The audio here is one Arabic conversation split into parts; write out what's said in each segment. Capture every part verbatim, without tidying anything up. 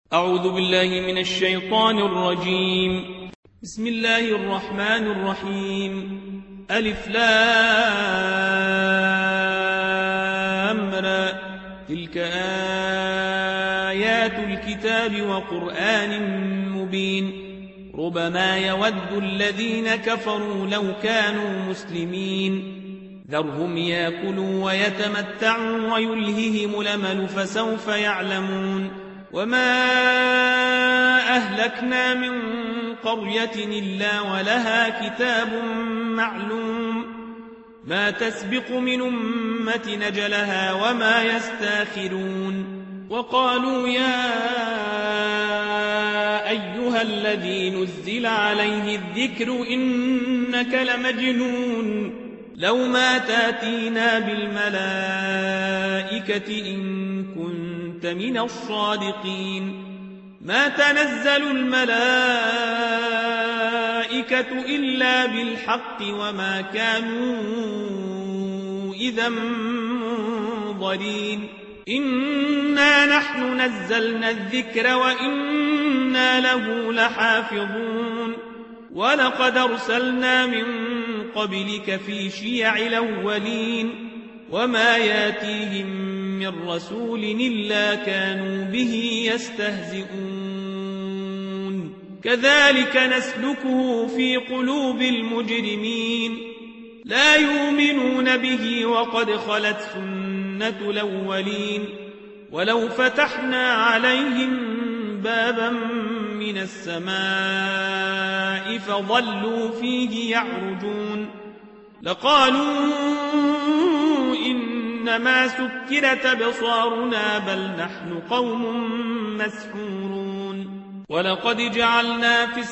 أعوذ بالله من الشيطان الرجيم. بسم الله الرحمن الرحيم. ألف لام را. تلك آيات الكتاب وقرآن مبين. ربما يود الذين كفروا لو كانوا مسلمين. ذرهم يأكلوا ويتمتعوا ويلههم الأمل فسوف يعلمون. وما أهلكنا من قرية إلا ولها كتاب معلوم ما تسبق من أمة نجلها وما يستاخرون. وقالوا يا أيها الذي نزل عليه الذكر إنك لمجنون لو ما تاتينا بالملائكة إن كنت من الصادقين. ما تنزل الملائكة إلا بالحق وما كانوا إذا منظرين. إنا نحن نزلنا الذكر وإنا له لحافظون. ولقد أرسلنا من قبلك في شيع الأولين وما ياتيهم من رسول إلا كانوا به يستهزئون. كذلك نسلكه في قلوب المجرمين لا يؤمنون به وقد خلت سنة الأولين. ولو فتحنا عليهم بابا من السماء فظلوا فيه يعرجون لقالوا إنما سكرت أبصارنا بل نحن قوم مسحورون. ولقد جعلنا في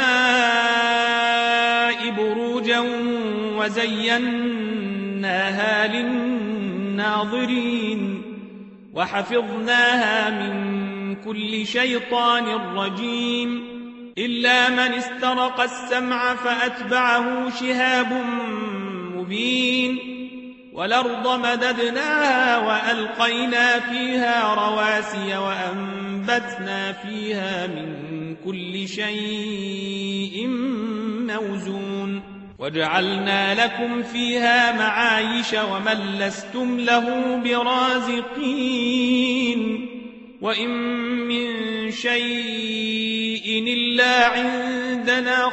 السماء بروجا وزيناها للناظرين وحفظناها من كل شيطان رجيم إلا من استرق السمع فأتبعه شهاب مبين. والأرض مددناها وألقينا فيها رواسي وأنبتنا فيها من كل شيء موزون. وجعلنا لكم فيها معايش ومن لستم له برازقين. وإن من شيء إلا عندنا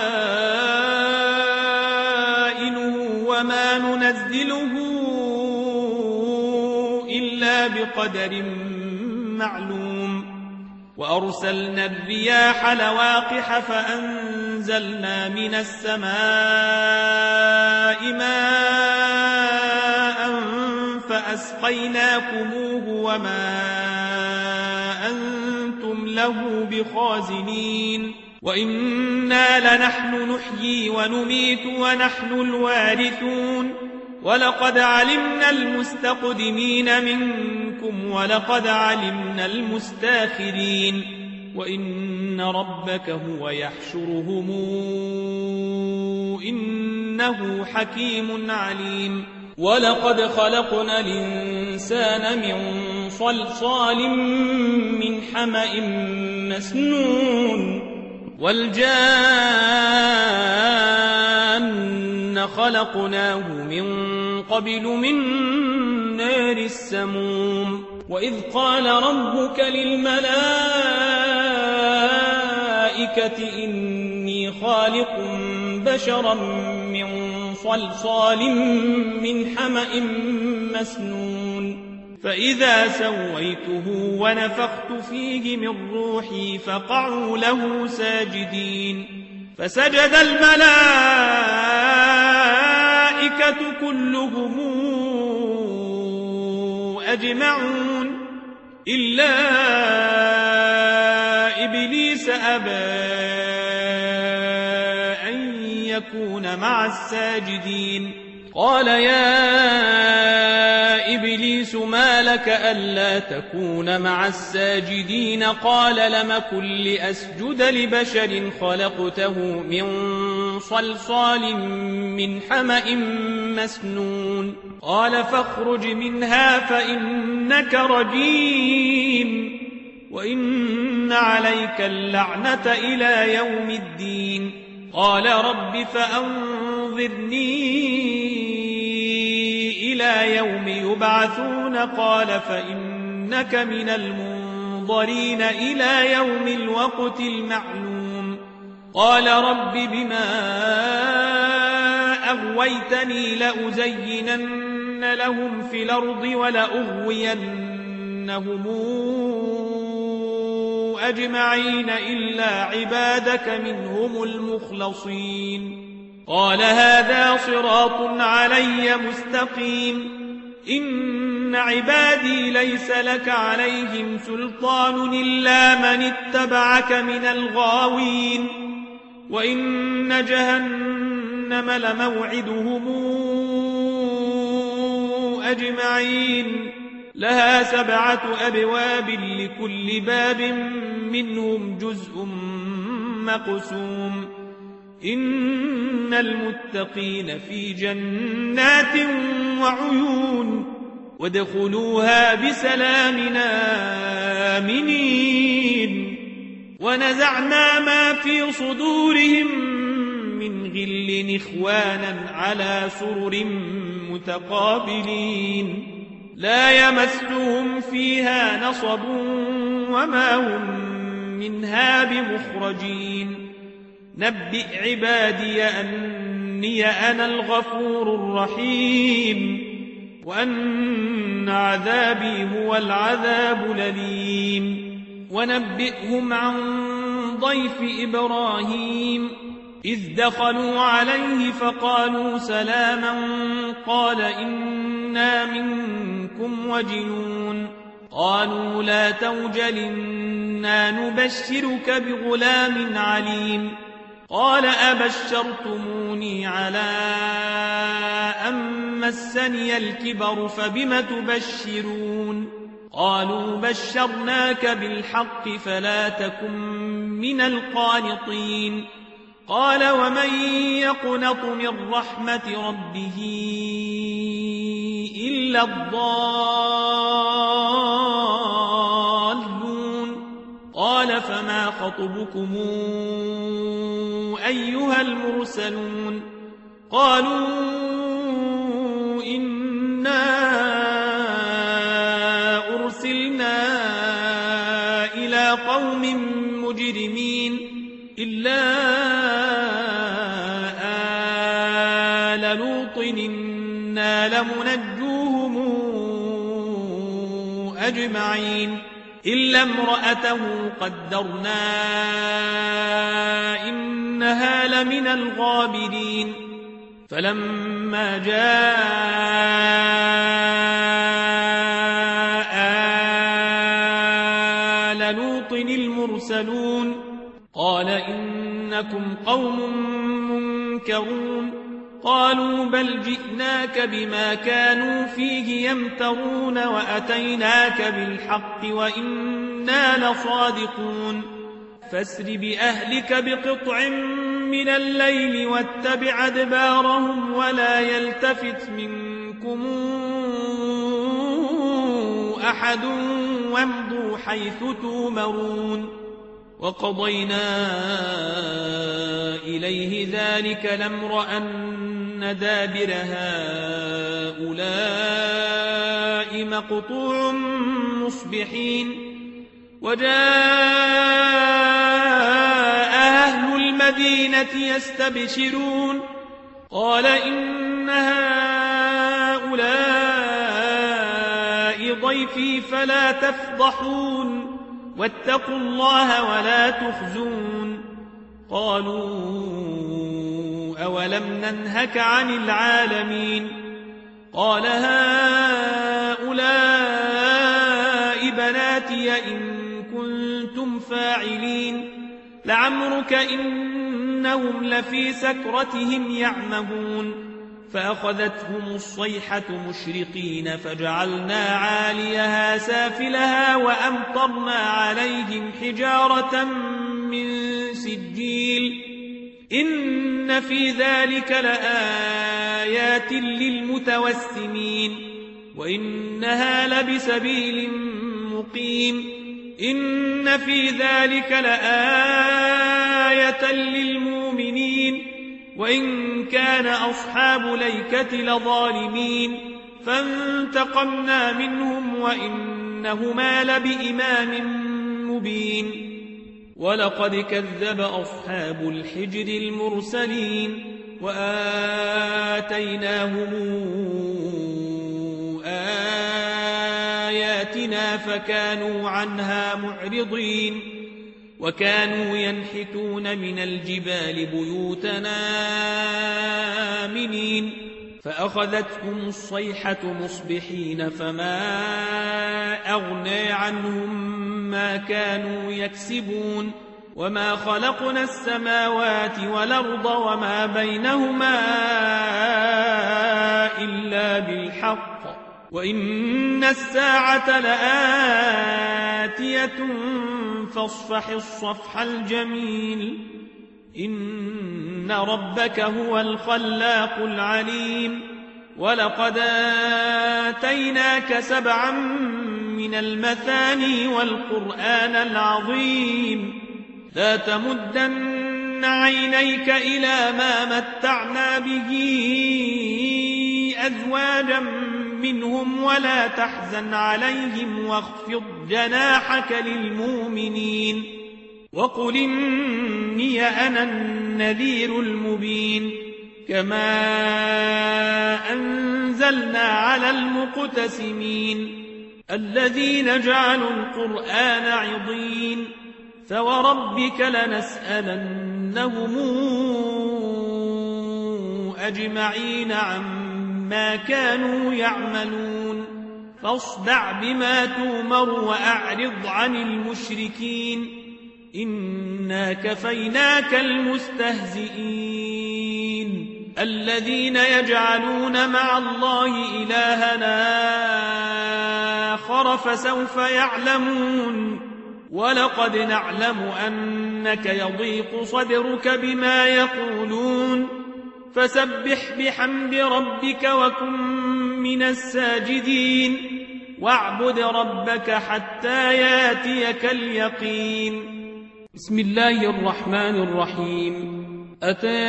خزائنه وما ننزله إلا بقدر معلوم. وأرسلنا الرياح لواقح فأنزلنا من السماء ماء فأسقيناكموه وما أنتم له بخازنين. وإنا لنحن نحيي ونميت ونحن الوارثون. ولقد علمنا المستقدمين منكم ولقد علمنا المستاخرين. وإن ربك هو يحشرهم إنه حكيم عليم. ولقد خلقنا الإنسان من صلصال من حمأ مسنون. والجان خلقناه من قبل من نار السموم. وإذ قال ربك للملائكة إني خالق بشرا من صلصال من حمأ مسنون. فإذا سويته ونفخت فيه من روحي فقعوا له ساجدين. فسجد الملائكة كلهم أجمعون إلا إبليس أبى أن يكون مع الساجدين. قال يا إبليس ما لك ألا تكون مع الساجدين؟ قال لم كن لأسجد لبشر خلقته من صلصال من حمأ مسنون. قال فاخرج منها فإنك رجيم وإن عليك اللعنة إلى يوم الدين قال رب فأنظرني إلى يوم يبعثون قال فإنك من المنظرين إلى يوم الوقت المعلوم قال رب بما أغويتني لأزينن لهم في الأرض ولأغوينهم أجمعين إلا عبادك منهم المخلصين قال هذا صراط علي مستقيم إن عبادي ليس لك عليهم سلطان إلا من اتبعك من الغاوين وإن جهنم لموعدهم أجمعين لها سبعة أبواب لكل باب منهم جزء مقسوم إن المتقين في جنات وعيون وادخلوها بسلام آمنين ونزعنا ما في صدورهم من غل إخوانا على سرر متقابلين لا يمسهم فيها نصب وما هم منها بمخرجين نبئ عبادي أني أنا الغفور الرحيم وأن عذابي هو العذاب الأليم ونبئهم عن ضيف إبراهيم إذ دخلوا عليه فقالوا سلاما قال إنا منكم وجلون قالوا لا توجل إنا نبشرك بغلام عليم قال أبشرتموني على أن مسني الكبر فبم تبشرون قالوا بشرناك بالحق فلا تكن من القانطين قال ومن يقنط من رحمة ربه إلا الضالون قال فما خطبكم أيها المرسلون قالوا إنا أرسلنا إلى قوم مجرمين إلا آل لوط إنا لمنجوهم أجمعين إلا امرأته قدرنا إنها لمن الغابرين فلما جاء آل لوط المرسلون قال إنكم قوم منكرون قالوا بل جئناك بما كانوا فيه يمترون وأتيناك بالحق وإنا لصادقون فاسر بأهلك بقطع من الليل واتبع أدبارهم ولا يلتفت منكم أحد وامضوا حيث تومرون وقضينا إليه ذلك الأمر أن دابر هؤلاء مقطوع مصبحين وجاء أهل المدينة يستبشرون قال إن هؤلاء ضيفي فلا تفضحون واتقوا الله ولا تخزون قالوا أولم ننهك عن العالمين قال هؤلاء بناتي إن كنتم فاعلين لعمرك إنهم لفي سكرتهم يعمهون فأخذتهم الصيحة مشرقين فجعلنا عاليها سافلها وأمطرنا عليهم حجارة من سجيل إن في ذلك لآيات للمتوسمين وإنها لبسبيل مقيم إن في ذلك لآية للمؤمنين وإن كان أصحاب ليكة لظالمين فانتقمنا منهم وإنهما لبإمام مبين ولقد كذب أصحاب الحجر المرسلين وآتيناهم آياتنا فكانوا عنها معرضين وكانوا ينحتون من الجبال بيوتنا آمنين فأخذتهم الصيحة مصبحين فما أغنى عنهم ما كانوا يكسبون وما خلقنا السماوات والأرض وما بينهما إلا بالحق وإن الساعة لآتية فاصفح الصفح الجميل إن ربك هو الخلاق العليم ولقد آتيناك سبعا من المثاني والقرآن العظيم لا تمدن عينيك إلى ما متعنا به أزواجا منهم ولا تحزن عليهم واخفض جناحك للمؤمنين وقل إني أنا النذير المبين كما أنزلنا على المقتسمين الذين جعلوا القرآن عضين فوربك لنسألنهم أجمعين عما كانوا يعملون فاصدع بما تؤمر وأعرض عن المشركين إنا كفيناك المستهزئين الذين يجعلون مع الله إلهنا آخر فسوف يعلمون ولقد نعلم أنك يضيق صدرك بما يقولون فسبح بحمد ربك وكن من الساجدين واعبد ربك حتى ياتيك اليقين بسم الله الرحمن الرحيم أتى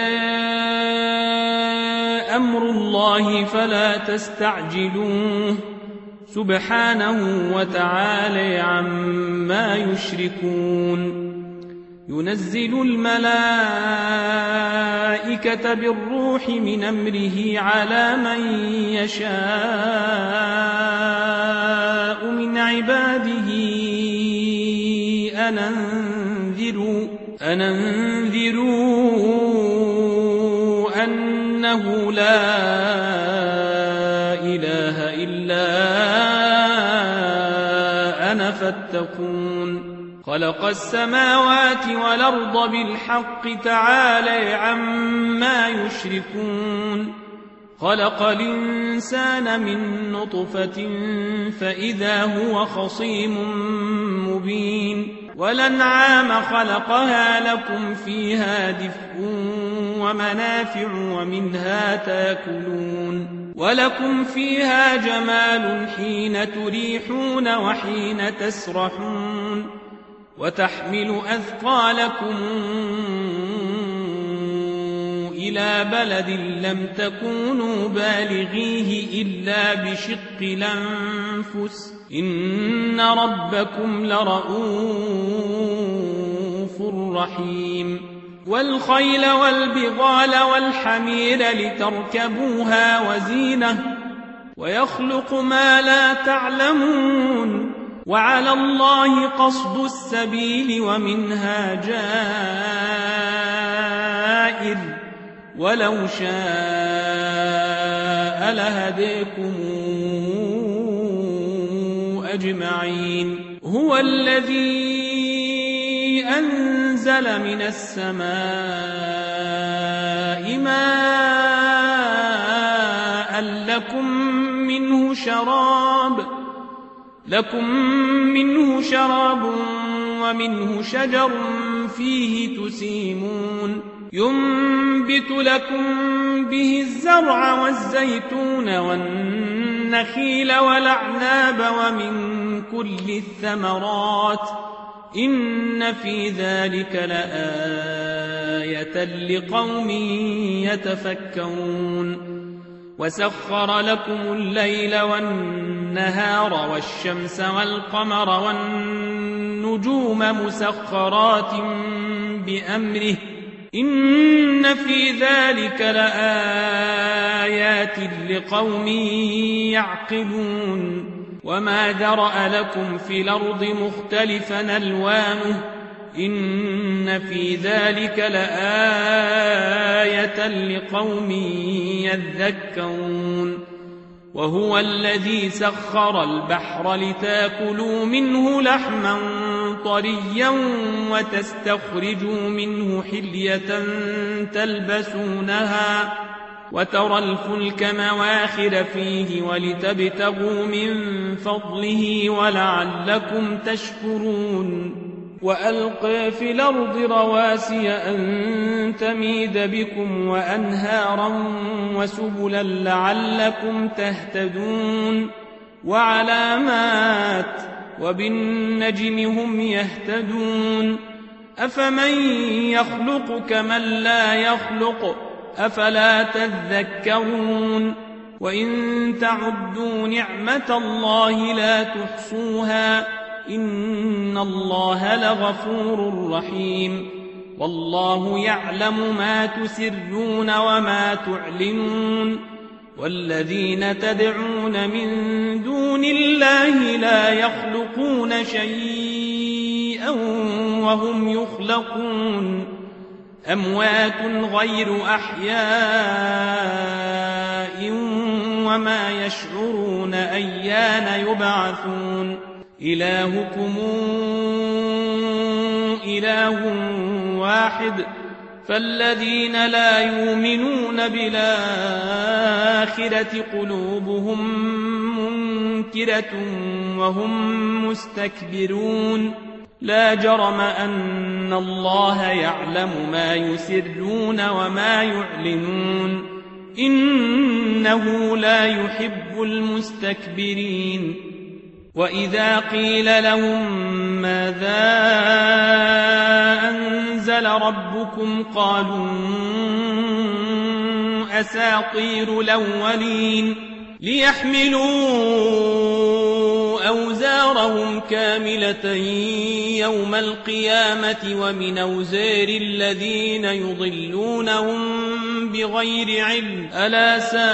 أمر الله فلا تستعجلوه سبحانه وتعالى عما يشركون ينزل الملائكة بالروح من أمره على من يشاء من عباده أن أنذروا أن أنذروا أنه لا إله إلا أنا فاتقون خلق السماوات والأرض بالحق تعالى عما يشركون خلق الإنسان من نطفة فإذا هو خصيم مبين والأنعام خلقها لكم فيها دفء ومنافع ومنها تاكلون ولكم فيها جمال حين تريحون وحين تسرحون وتحمل أثقالكم إلى بلد لم تكونوا بالغيه إلا بشق الأنفس إن ربكم لرؤوف رحيم والخيل والبغال والحمير لتركبوها وزينة ويخلق ما لا تعلمون وعلى الله قصد السبيل ومنها جائر ولو شاء لهديكم أجمعين هو الذي أنزل من السماء ماء لكم منه شراب لكم منه شراب ومنه شجر فيه تسيمون ينبت لكم به الزرع والزيتون والنخيل والأعناب ومن كل الثمرات إن في ذلك لآية لقوم يتفكرون وسخر لكم الليل والنهار والشمس والقمر والنجوم مسخرات بأمره إن في ذلك لآيات لقوم يعقلون وما ذرأ لكم في الأرض مختلفا ألوانه إن في ذلك لآية لقوم يذكرون وهو الذي سخر البحر لتاكلوا منه لحما طريا وتستخرجوا منه حلية تلبسونها وترى الفلك مواخر فيه ولتبتغوا من فضله ولعلكم تشكرون وألقى في الأرض رواسي أن تميد بكم وأنهارا وسبلا لعلكم تهتدون وعلامات وبالنجم هم يهتدون أفمن يخلق كمن لا يخلق أفلا تذكرون وإن تعدوا نعمة الله لا تحصوها إن الله لغفور رحيم والله يعلم ما تسرون وما تعلنون والذين تدعون من دون الله لا يخلقون شيئا وهم يخلقون أموات غير أحياء وما يشعرون أيان يبعثون إلهكم إله واحد فالذين لا يؤمنون بالآخرة قلوبهم منكرة وهم مستكبرون لا جرم أن الله يعلم ما يسرون وما يعلنون إنه لا يحب المستكبرين وإذا قيل لهم ماذا أنزل ربكم قالوا أساطير الأولين ليحملوا أوزارهم كاملة يوم القيامة ومن أوزار الذين يضلونهم بغير علم ألا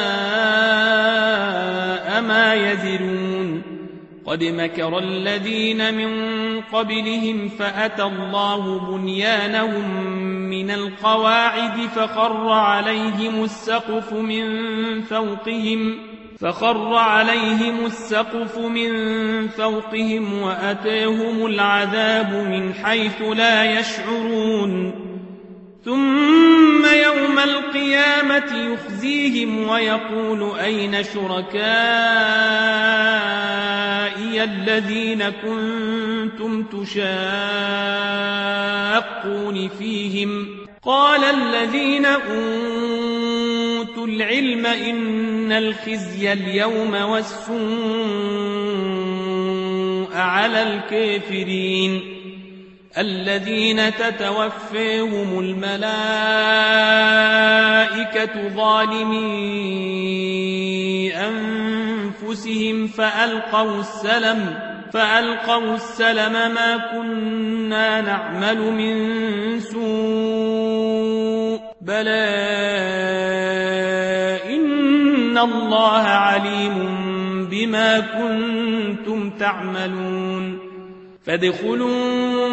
ساء ما يزرون قد مكر الذين من قبلهم فأتى الله بنيانهم من القواعد فخر عليهم السقف من فوقهم فخر عليهم السقف من فوقهم وأتاهم العذاب من حيث لا يشعرون ثم يوم القيامة يخزيهم ويقول أين شركائي الذين كنتم تشاقون فيهم قال الذين أوتوا العلم إن الخزي اليوم والسوء على الكافرين الذين تتوفاهم الملائكة ظالمي أنفسهم فألقوا السلم فألقوا السلم ما كنا نعمل من سوء بلى إن الله عليم بما كنتم تعملون فادخلوا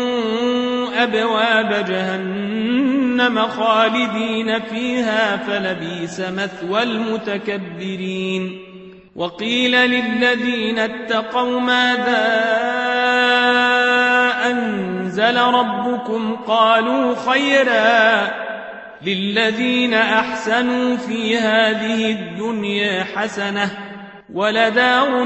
أبواب جهنم خالدين فيها فلبئس مثوى المتكبرين وقيل للذين اتقوا ماذا أنزل ربكم قالوا خيرا للذين أحسنوا في هذه الدنيا حسنة ولدار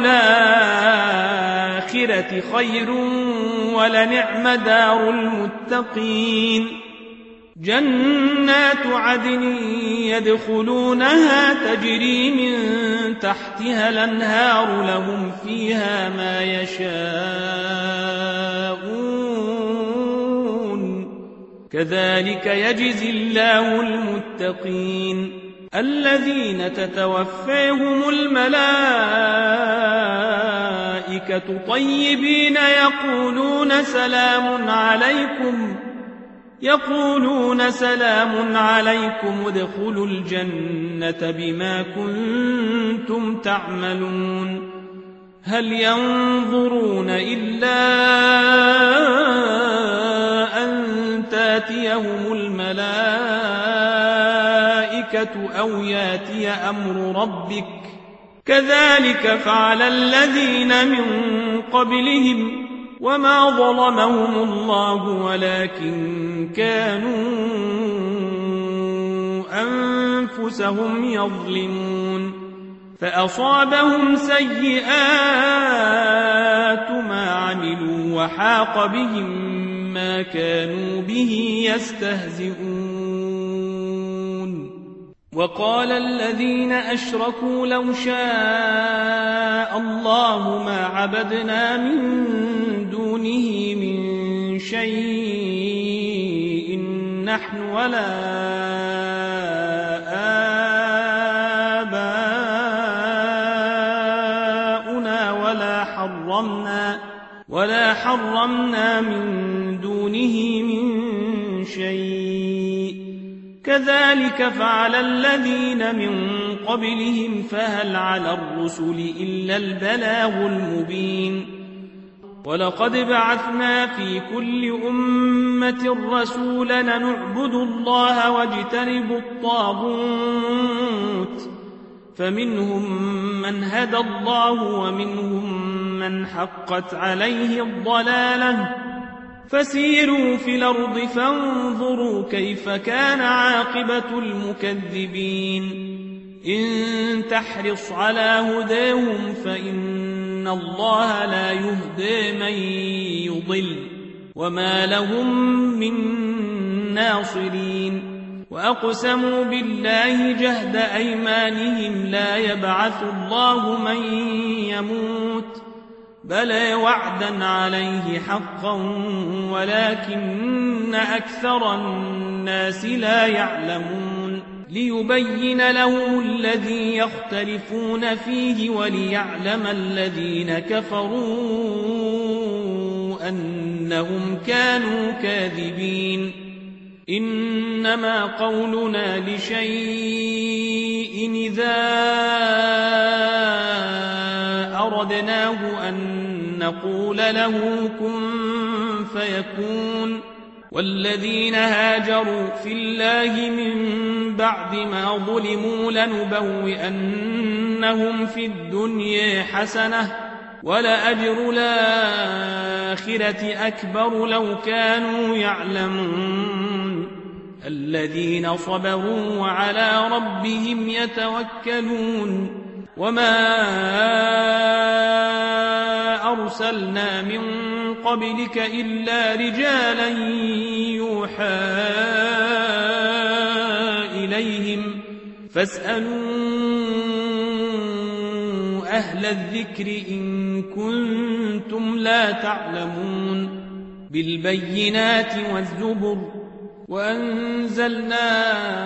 الآخرة خير ولنعم دار المتقين جنات عدن يدخلونها تجري من تحتها الأنهار لهم فيها ما يشاءون كذلك يجزي الله المتقين الذين تتوفاهم الملائكة طيبين يقولون سلام عليكم يقولون سلام عليكم ادخلوا الجنة بما كنتم تعملون هل ينظرون إلا أن تاتيهم الملائكة أو ياتي أمر ربك كذلك فعل الذين من قبلهم وما ظلمهم الله ولكن كانوا أنفسهم يظلمون فأصابهم سيئات ما عملوا وحاق بهم ما كانوا به يستهزئون وقال الذين أشركوا لو شاء الله ما عبدنا من دونه من شيء نحن ولا آباؤنا ولا حرمنا ولا حرمنا من دونه من شيء كذلك فعل الذين من قبلهم فهل على الرسل إلا البلاغ المبين ولقد بعثنا في كل أمة رسولا نعبد الله واجتنب الطاغوت فمنهم من هدى الله ومنهم من حقت عليه الضلالة فسيروا في الأرض فانظروا كيف كان عاقبة المكذبين إن تحرص على هداهم فإن الله لا يهدي من يضل وما لهم من ناصرين وأقسموا بالله جهد أيمانهم لا يبعث الله من يموت بلى وعدا عليه حقا ولكن أكثر الناس لا يعلمون ليبين لهم الذي يختلفون فيه وليعلم الذين كفروا أنهم كانوا كاذبين إنما قولنا لشيء إذا أردناه أن نقول له كن فيكون والذين هاجروا في الله من بعد ما ظلموا لنبوئنهم في الدنيا حسنة ولأجر الآخرة أكبر لو كانوا يعلمون الذين صبروا وعلى ربهم يتوكلون وما أرسلنا من قبلك إلا رجالا يوحى إليهم فاسألوا أهل الذكر إن كنتم لا تعلمون بالبينات والزبر وأنزلنا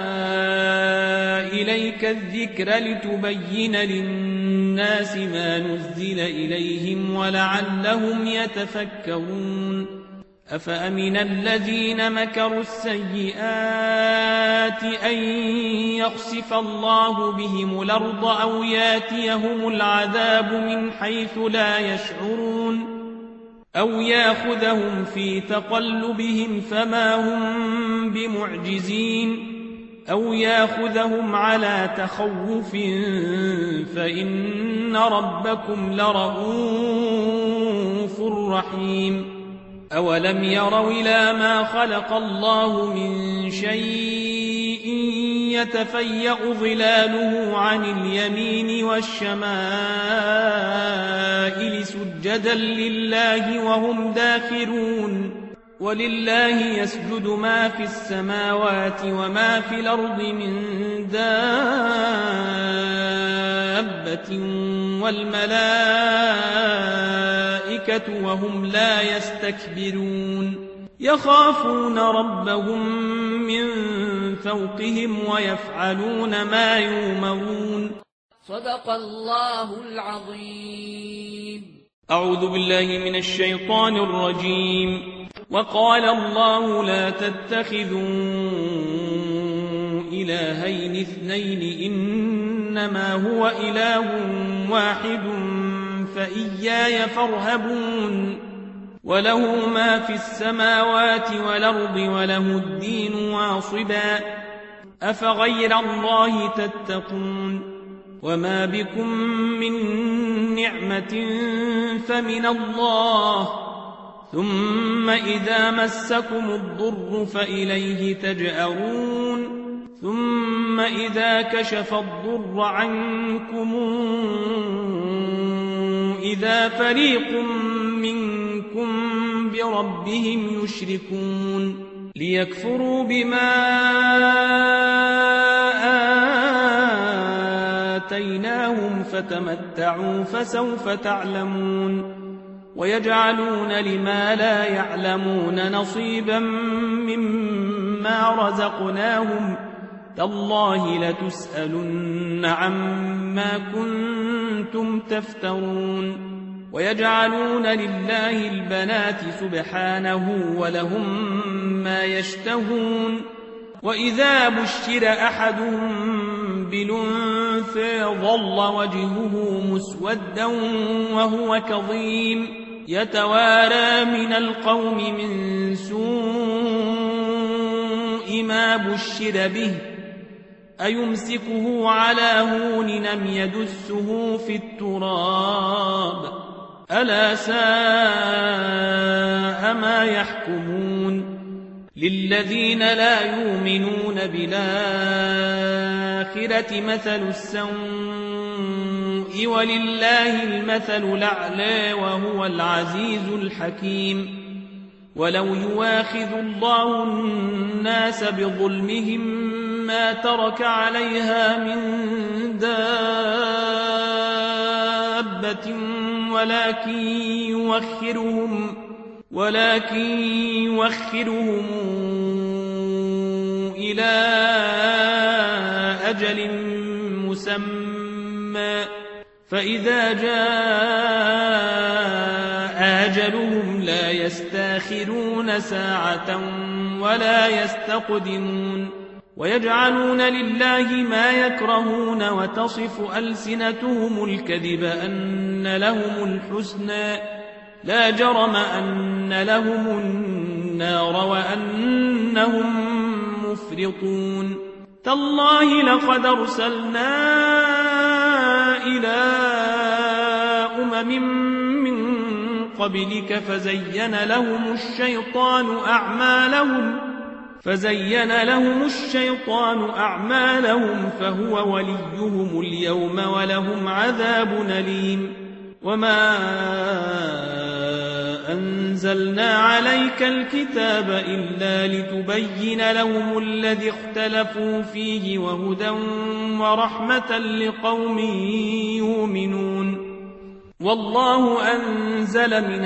إليك الذكر لتبين للناس ما نزل إليهم ولعلهم يتفكرون أفأمن الذين مكروا السيئات أن يخسف الله بهم الأرض أو ياتيهم العذاب من حيث لا يشعرون أو ياخذهم في تقلبهم فما هم بمعجزين أو ياخذهم على تخوف فإن ربكم لرؤوف رحيم أولم يروا إلى ما خلق الله من شيء يتفيأ ظلاله عن اليمين والشمائل سجدا لله وهم داخرون ولله يسجد ما في السماوات وما في الأرض من دابة والملائكة وهم لا يستكبرون يخافون ربهم من فوقهم ويفعلون ما يؤمرون. صدق الله العظيم. أعوذ بالله من الشيطان الرجيم. وقال الله لا تتخذوا إلهين اثنين إنما هو إله واحد فإياي فارهبون. وله ما في السماوات والأرض وله الدين واصبا أفغير الله تتقون. وما بكم من نعمة فمن الله ثم إذا مسكم الضر فإليه تجأرون. ثم إذا كشف الضر عنكم إذا فريق منكم بربهم يشركون ليكفروا بما آتيناهم فتمتعوا فسوف تعلمون. ويجعلون لما لا يعلمون نصيبا مما رزقناهم تالله لتسألن عما كنتم تفترون. ويجعلون لله البنات سبحانه ولهم ما يشتهون. وإذا بشر أحدهم بالأنثى ظل وجهه مسودا وهو كظيم يتوارى من القوم من سوء ما بشر به أيمسكه على هون أم يدسه في التراب ألا ساء ما يحكمون. للذين لا يؤمنون بالآخرة مثل السوء ولله المثل الأعلى وهو العزيز الحكيم. ولو يواخذ الله الناس بظلمهم ما ترك عليها من دابة ولكن يوخرهم ولكن يوخرهم إلى أجل مسمى فإذا جاء أجلهم لا يستاخرون ساعة ولا يستقدمون. ويجعلون لله ما يكرهون وتصف ألسنتهم الكذب أن لهم الحسنى لا جرم أن لهم النار وأنهم مفرطون. تالله لقد أرسلنا إلى أمم من قبلك فزين لهم الشيطان أعمالهم فزين لهم الشيطان أعمالهم فهو وليهم اليوم ولهم عذاب أليم. وما أنزلنا عليك الكتاب إلا لتبين لهم الذي اختلفوا فيه وهدى ورحمة لقوم يؤمنون. والله أنزل من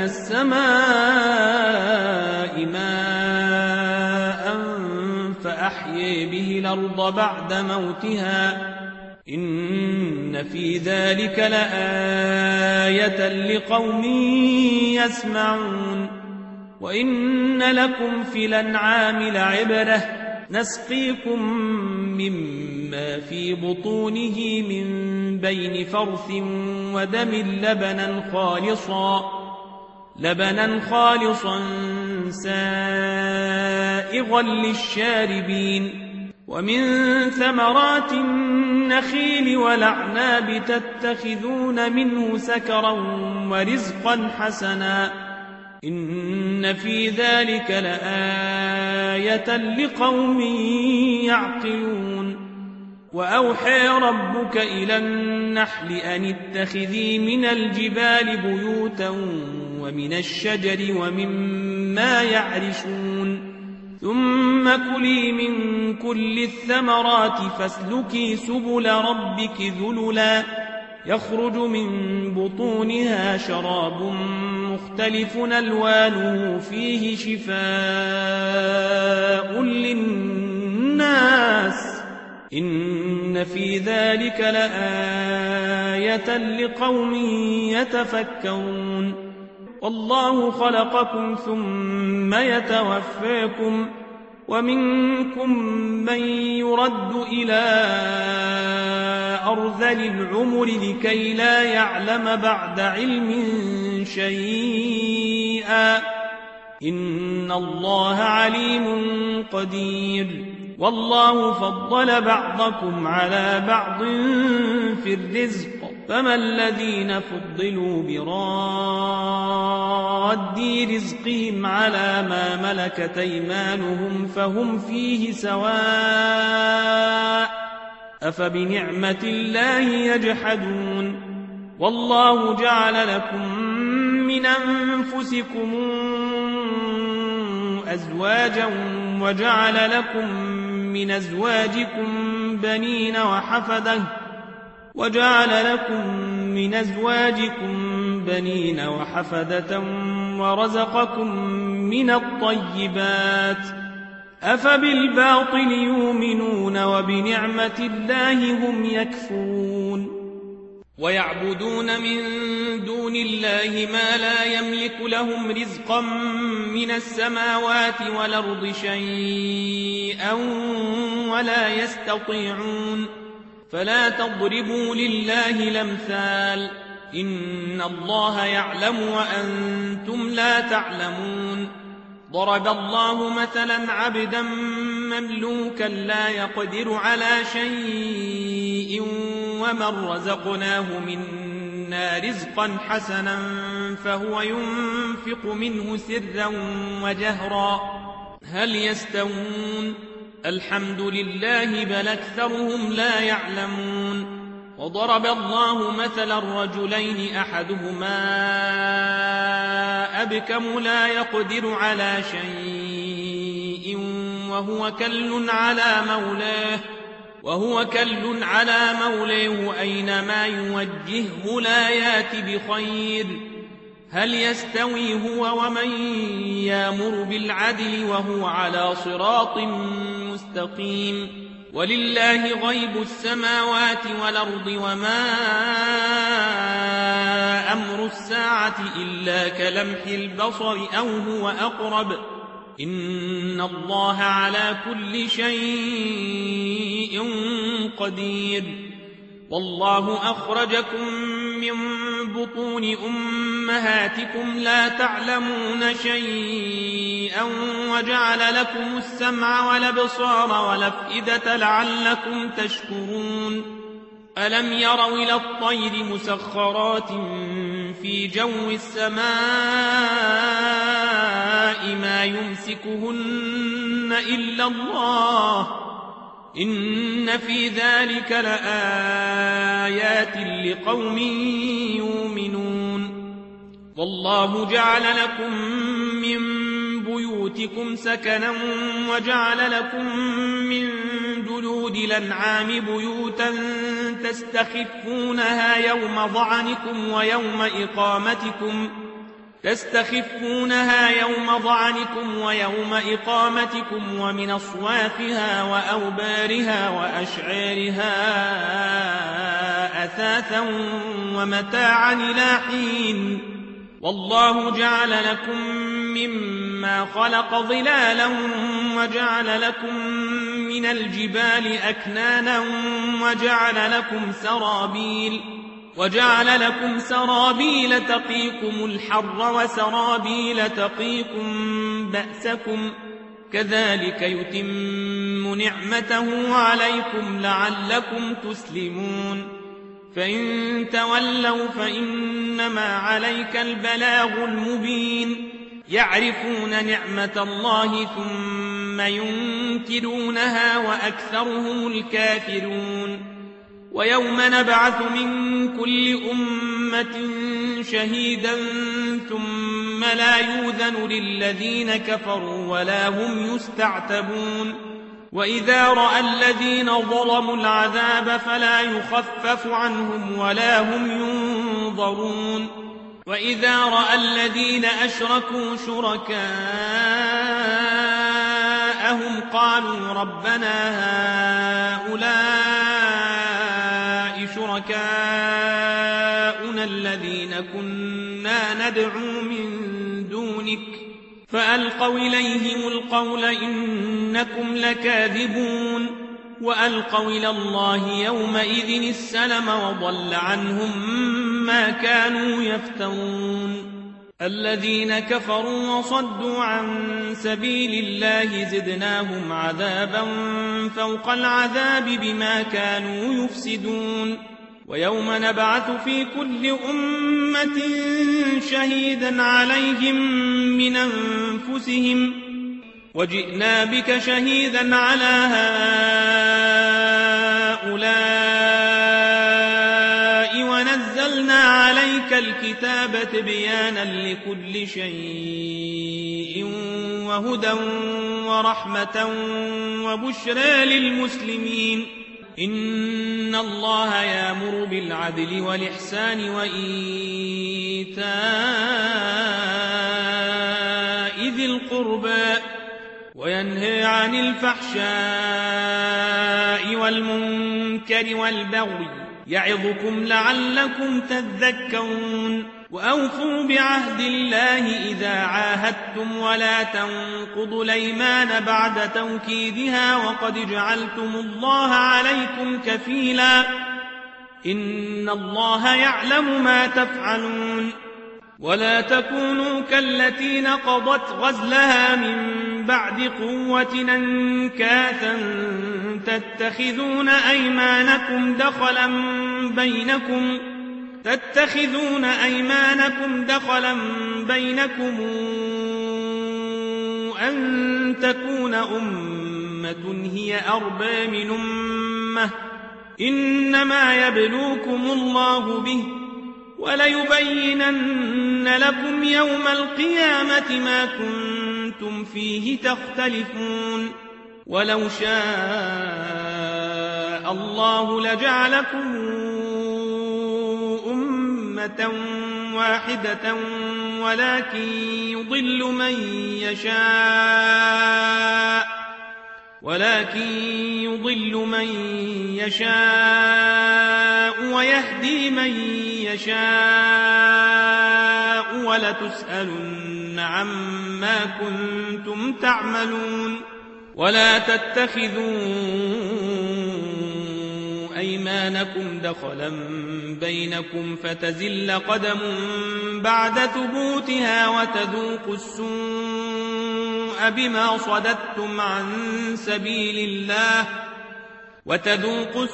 السماء ماء فأحيي به الأرض بعد موتها إن في ذلك لآية لقوم يسمعون. وإن لكم في الأنعام لعبرة نسقيكم مما في بطونه من بين فرث ودم لبنا خالصا لبنا خالصا سائغا للشاربين. ومن ثمرات النخيل والأعناب تتخذون منه سكرا ورزقا حسنا إن في ذلك لآية لقوم يعقلون. وأوحى ربك إلى النحل أن اتخذي من الجبال بيوتا ومن الشجر ومما مما يعرشون ثم كلي من كل الثمرات فاسلكي سبل ربك ذللا يخرج من بطونها شراب مختلف ألوانه فيه شفاء للناس إن في ذلك لآية لقوم يتفكرون والله خلقكم ثم يتوفاكم ومنكم من يرد إلى أرذل العمر لكي لا يعلم بعد علم شيئا إن الله عليم قدير والله فضل بعضكم على بعض في الرزق فما الذين فضلوا براد رزقهم على ما ملكت أيمانهم فهم فيه سواء أفبنعمة الله يجحدون والله جعل لكم من أنفسكم أزواجا وجعل لكم من أزواجكم بنين وحفدة وجعل لكم من أزواجكم بنين وحفدة ورزقكم من الطيبات أفبالباطل يؤمنون وبنعمة الله هم يكفرون ويعبدون من دون الله ما لا يملك لهم رزقا من السماوات والأرض شيئا ولا يستطيعون فلا تضربوا لله الأمثال إن الله يعلم وأنتم لا تعلمون ضرب الله مثلا عبدا مملوكا لا يقدر على شيء ومن رزقناه منا رزقا حسنا فهو ينفق منه سرا وجهرا هل يستوون الحمد لله بل أكثرهم لا يعلمون وضرب الله مثلا الرجلين أحدهما أبكم لا يقدر على شيء وهو كل على مولاه وهو كل على مولاه أينما يوجهه لا يات بخير هل يستوي هو ومن يأمر بالعدل وهو على صراط مستقيم ولله غيب السماوات والأرض وما أمر الساعة إلا كلمح البصر أو هو أقرب إن الله على كل شيء قدير والله أخرجكم من بطون أمهاتكم لا تعلمون شيئا وجعل لكم السمع والأبصار والأفئدة لعلكم تشكرون ألم يروا إلى الطير مسخرات في جو السماء ما يمسكهن إلا الله إن في ذلك لآيات لقوم يؤمنون والله جعل لكم من بيوتكم سكنا وجعل لكم من جلود الأنعام بيوتا تستخفونها يوم ظعنكم ويوم إقامتكم تستخفونها يوم ظعنكم ويوم إقامتكم ومن أصوافها وأوبارها وأشعارها أثاثا ومتاعا إلى حين والله جعل لكم مما خلق ظلالا وجعل لكم من الجبال أكنانا وجعل لكم سرابيل وجعل لكم سرابيل تقيكم الحر وسرابيل تقيكم بأسكم كذلك يتم نعمته عليكم لعلكم تسلمون فإن تولوا فإنما عليك البلاغ المبين يعرفون نعمة الله ثم ينكرونها وأكثرهم الكافرون ويوم نبعث من كل أمة شهيدا ثم لا يؤذن للذين كفروا ولا هم يستعتبون وإذا رأى الذين ظلموا العذاب فلا يخفف عنهم ولا هم ينظرون وإذا رأى الذين أشركوا شركاءهم قالوا ربنا هؤلاء شركاؤنا الذين كنا ندعو من دونك فألقوا إليهم القول إنكم لكاذبون وألقوا إلى الله يومئذ السلم وضل عنهم ما كانوا يفترون الذين كفروا وصدوا عن سبيل الله زدناهم عذابا فوق العذاب بما كانوا يفسدون ويوم نبعث في كل أمة شهيدا عليهم من أنفسهم وجئنا بك شهيدا على هؤلاء ونزلنا عليك الكتاب تبيانا لكل شيء وهدى ورحمة وبشرى للمسلمين إن الله يأمر بالعدل والإحسان وإيتاء ذي القربى وينهى عن الفحشاء والمنكر والبغي يعظكم لعلكم تذكرون وأوفوا بعهد الله إذا عاهدتم ولا تنقضوا الأيمان بعد توكيدها وقد جعلتم الله عليكم كفيلا إن الله يعلم ما تفعلون ولا تكونوا كالتي نقضت غزلها من بعد قوة أنكاثا تتخذون أيمانكم دخلا بينكم تتخذون أيمانكم دخلا بينكم أن تكون أمة هي أربى من أمة إنما يبلوكم الله به وليبينن لكم يوم القيامة ما كنتم فيه تختلفون ولو شاء الله لجعلكم أمة واحدة ولكن يضل من يشاء ولكن يضل من يشاء ويهدي من يشاء ولتسألن عما كنتم تعملون ولا تتخذوا أيمانكم دخلا بينكم فتزل قدم بعد ثبوتها وتذوقوا السوء بما صددتم عن سبيل الله وتذوقوا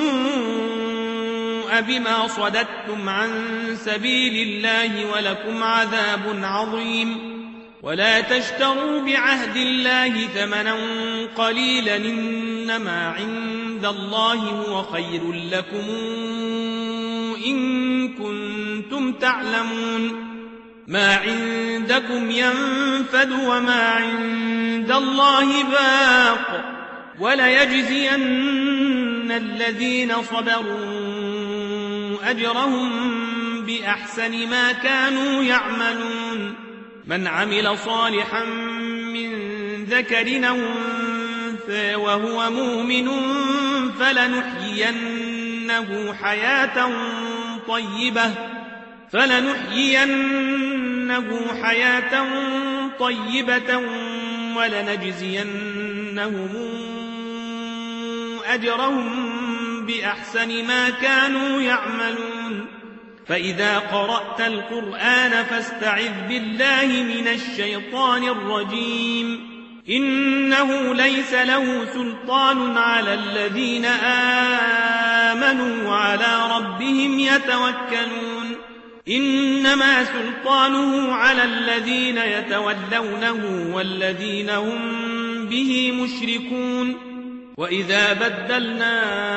السوء بما صددتم عن سبيل الله ولكم عذاب عظيم ولا تشتروا بعهد الله ثمنا قليلا إنما عند الله هو خير لكم إن كنتم تعلمون ما عندكم ينفد وما عند الله باق وليجزين الذين صبروا أجرهم بأحسن ما كانوا يعملون من عمل صالحا من ذكر أو أنثى وهو مؤمن فلنحيينه حياة طيبة فلنحيينه حياة طيبة ولنجزينهم أجرهم بأحسن ما كانوا يعملون فإذا قرأت القرآن فاستعذ بالله من الشيطان الرجيم إنه ليس له سلطان على الذين آمنوا وعلى ربهم يتوكلون إنما سلطانه على الذين يتولونه والذين هم به مشركون وإذا بدلنا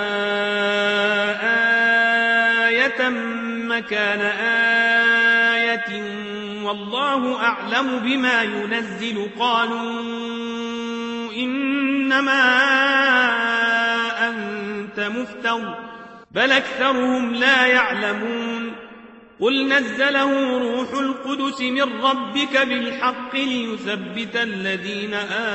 آية مكان آية والله أعلم بما ينزل قالوا إنما أنت مفتر بل أكثرهم لا يعلمون قل نزله روح القدس من ربك بالحق ليثبت الذين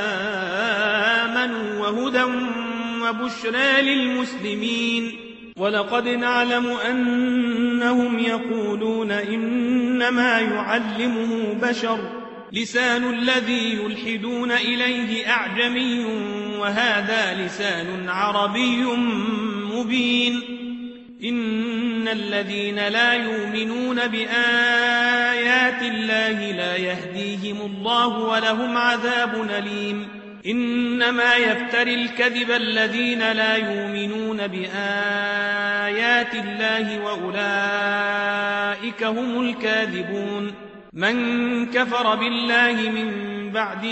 آمنوا وهدى وبشرى للمسلمين ولقد نعلم أنهم يقولون إنما يعلمه بشر لسان الذي يلحدون إليه أعجمي وهذا لسان عربي مبين إن الذين لا يؤمنون بآيات الله لا يهديهم الله ولهم عذاب أليم إنما يفتري الكذب الذين لا يؤمنون بآيات الله وأولئك هم الكاذبون من كفر بالله من بعد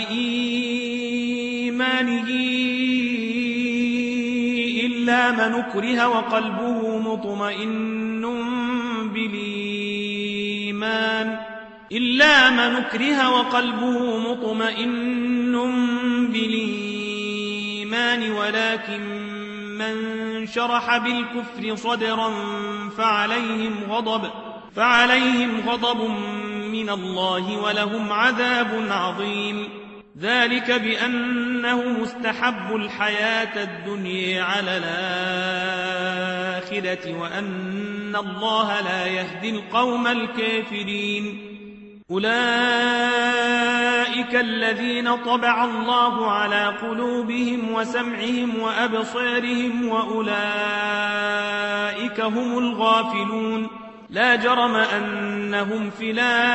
إيمانه إلا من أكره وقلبه مطمئن بالإيمان إلا من أكره وقلبه مطمئن بالإيمان ولكن من شرح بالكفر صدرا فعليهم غضب فعليهم غضب من الله ولهم عذاب عظيم ذلك بأنه مستحب الحياة الدنيا على الآخرة وأن الله لا يهدي القوم الكافرين أولئك الذين طبع الله على قلوبهم وسمعهم وأبصارهم وأولئك هم الغافلون لا جرم أنهم في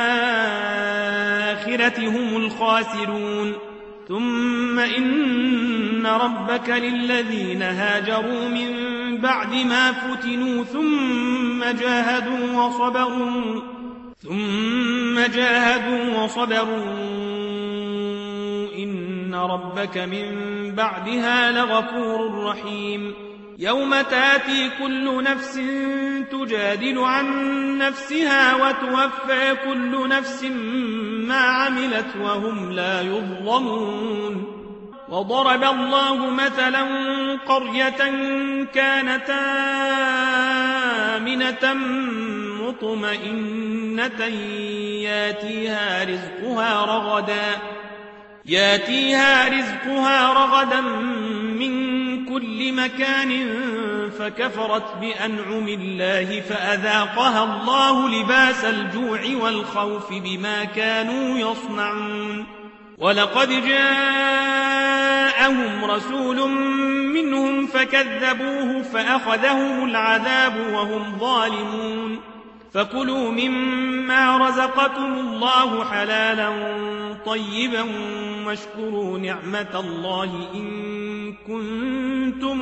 الآخرة هم الخاسرون ثم إن ربك للذين هاجروا من بعد ما فتنوا ثم جاهدوا وصبروا ثم جاهدوا وصبروا إن ربك من بعدها لغفور رحيم يوم تاتي كل نفس تجادل عن نفسها وتوفى كل نفس ما عملت وهم لا يظلمون وضرب الله مثلا قرية كانت آمنة مطمئنة ياتيها رزقها رغدا ياتيها رزقها رغدا من كل مكان فكفرت بأنعم الله فأذاقها الله لباس الجوع والخوف بما كانوا يصنعون ولقد جاءهم رسول منهم فكذبوه فأخذهم العذاب وهم ظالمون فكلوا مما رزقكم الله حلالا طيبا واشكروا نعمة الله إن كنتم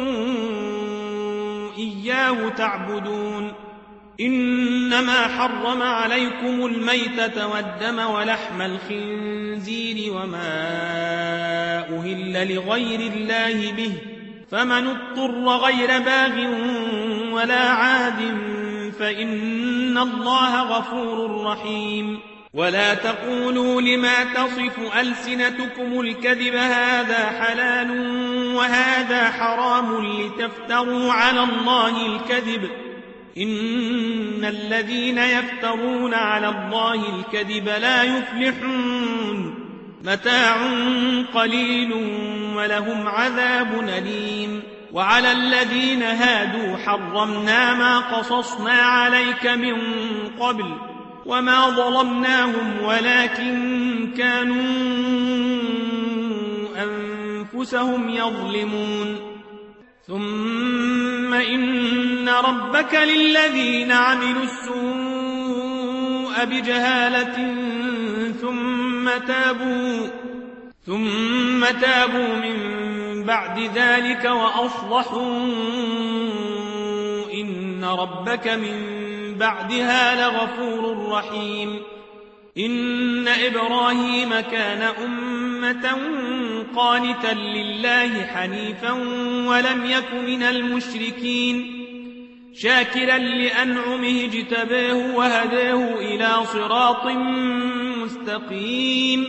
إياه تعبدون إنما حرم عليكم الميتة والدم ولحم الخنزير وما أهل لغير الله به فمن اضطر غير باغ ولا عاد فإن الله غفور رحيم ولا تقولوا لما تصف ألسنتكم الكذب هذا حلال وهذا حرام لتفتروا على الله الكذب إن الذين يفترون على الله الكذب لا يفلحون متاع قليل ولهم عذاب أليم وعلى الذين هادوا حرمنا ما قصصنا عليك من قبل وما ظلمناهم ولكن كانوا أنفسهم يظلمون ثم إن ربك للذين عملوا السوء بجهالة ثم تابوا ثم تابوا من بعد ذلك وأصلحوا إن ربك من بعدها لغفور رحيم إن إبراهيم كان أمة قانتا لله حنيفا ولم يك من المشركين شاكرا لأنعمه اجتباه وهداه إلى صراط مستقيم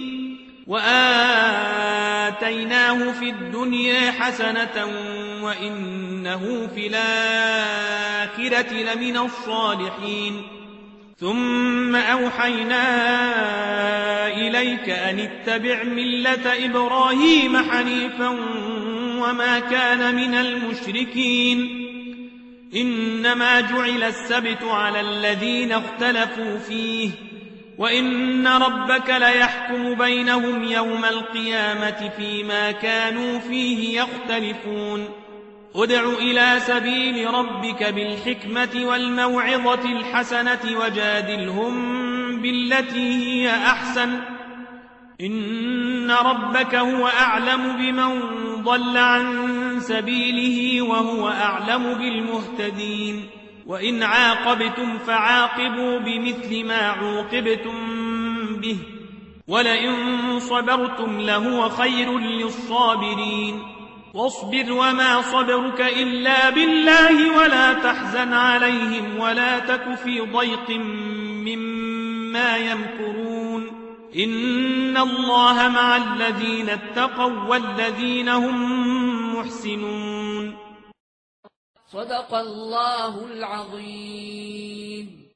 وآتيناه في الدنيا حسنة وإنه في الآخرة لمن الصالحين ثم أوحينا إليك أن اتبع ملة إبراهيم حنيفا وما كان من المشركين إنما جعل السبت على الذين اختلفوا فيه وإن ربك ليحكم بينهم يوم القيامة فيما كانوا فيه يختلفون ادع إلى سبيل ربك بالحكمة والموعظة الحسنة وجادلهم بالتي هي أحسن إن ربك هو أعلم بمن ضل عن سبيله وهو أعلم بالمهتدين وإن عاقبتم فعاقبوا بمثل ما عوقبتم به ولئن صبرتم لهو خير للصابرين واصبر وما صبرك إلا بالله ولا تحزن عليهم ولا تك في ضيق مما يمكرون إن الله مع الذين اتقوا والذين هم محسنون صدق الله العظيم.